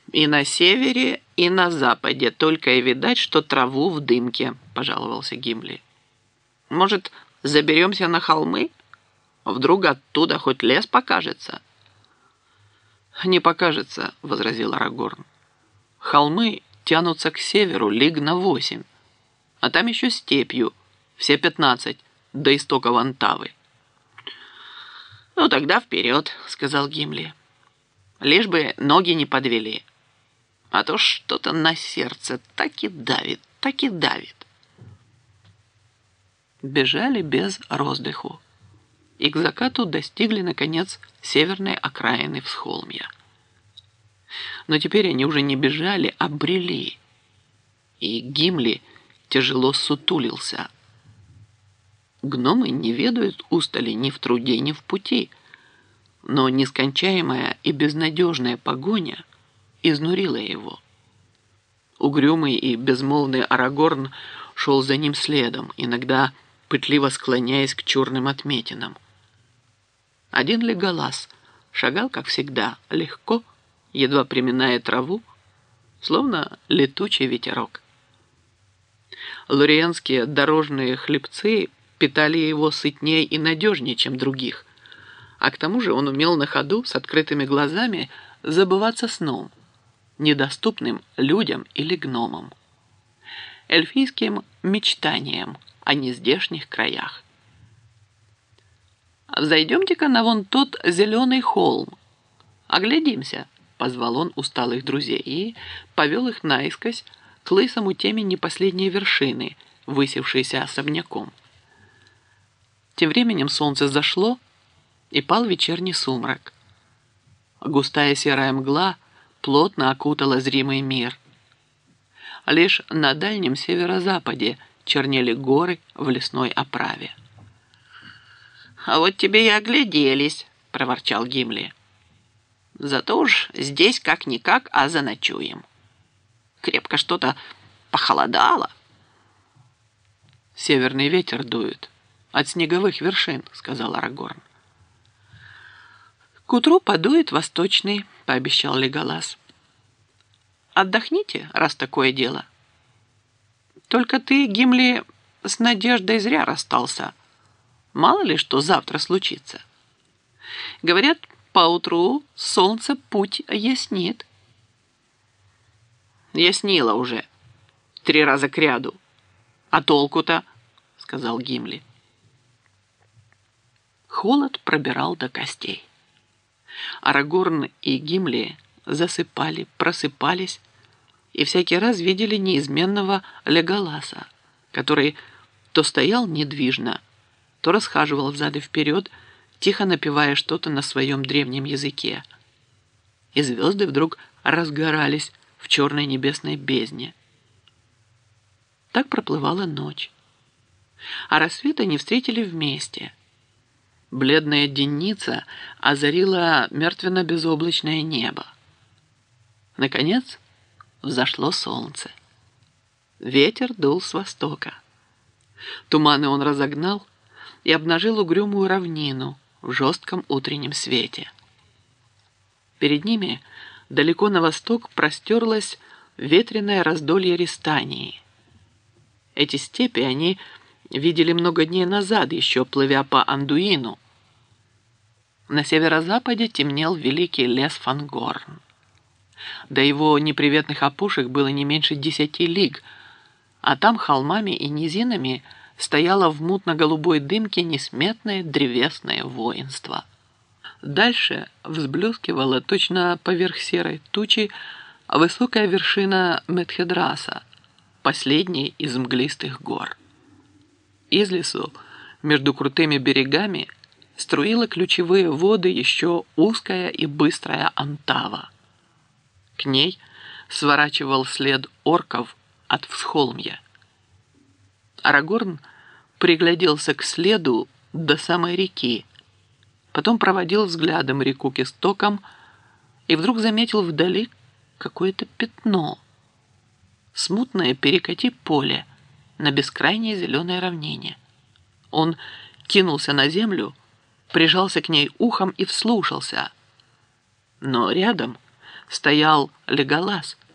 «И на севере, и на западе только и видать, что траву в дымке», — пожаловался Гимли. «Может, заберемся на холмы? Вдруг оттуда хоть лес покажется?» «Не покажется», — возразил Арагорн. «Холмы тянутся к северу лиг на 8, а там еще степью, все 15, до истоков Антавы». «Ну, тогда вперед», — сказал Гимли. «Лишь бы ноги не подвели. А то что-то на сердце так и давит, так и давит». Бежали без роздыху, и к закату достигли, наконец, северной окраины Всхолмья. Но теперь они уже не бежали, а брели, и Гимли тяжело сутулился. Гномы не ведают устали ни в труде, ни в пути, но нескончаемая и безнадежная погоня изнурила его. Угрюмый и безмолвный Арагорн шел за ним следом, иногда пытливо склоняясь к черным отметинам. Один Леголас шагал, как всегда, легко, едва приминая траву, словно летучий ветерок. Лориенские дорожные хлебцы питали его сытнее и надежнее, чем других, а к тому же он умел на ходу с открытыми глазами забываться сном, недоступным людям или гномам, эльфийским мечтаниям о нездешних краях. «Зайдемте-ка на вон тот зеленый холм. Оглядимся», — позвал он усталых друзей и повел их наискось к лысому темени последней вершины, высевшейся особняком. Тем временем солнце зашло, и пал вечерний сумрак. Густая серая мгла плотно окутала зримый мир. Лишь на дальнем северо-западе чернели горы в лесной оправе. «А вот тебе и огляделись», — проворчал Гимли. «Зато уж здесь как-никак, а заночуем. Крепко что-то похолодало». «Северный ветер дует от снеговых вершин», — сказал Арагорн. «К утру подует восточный», — пообещал Леголас. «Отдохните, раз такое дело. Только ты, Гимли, с надеждой зря расстался. Мало ли что завтра случится. Говорят, поутру солнце путь яснит». «Яснило уже 3 раза кряду. А толку-то?» — сказал Гимли. Холод пробирал до костей. Арагорн и Гимли засыпали, просыпались и всякий раз видели неизменного Леголаса, который то стоял недвижно, то расхаживал взад и вперед, тихо напевая что-то на своем древнем языке. И звезды вдруг разгорались в черной небесной бездне. Так проплывала ночь. А рассвет они встретили вместе. Бледная денница озарила мертвенно-безоблачное небо. Наконец взошло солнце. Ветер дул с востока. Туманы он разогнал и обнажил угрюмую равнину в жестком утреннем свете. Перед ними далеко на восток простерлось ветреное раздолье Рестании. Эти степи они видели много дней назад, еще плывя по Андуину. На северо-западе темнел великий лес Фангорн. До его неприветных опушек было не меньше 10 лиг, а там холмами и низинами стояло в мутно-голубой дымке несметное древесное воинство. Дальше взблескивала точно поверх серой тучи высокая вершина Метхедраса, последней из мглистых гор. Из лесу, между крутыми берегами, струила ключевые воды еще узкая и быстрая Антава. К ней сворачивал след орков от Всхолмья. Арагорн пригляделся к следу до самой реки, потом проводил взглядом реку к истокам и вдруг заметил вдали какое-то пятно. Смутное перекати поле на бескрайней зеленой равнине. Он кинулся на землю, прижался к ней ухом и вслушался. Но рядом, стоял Леголас.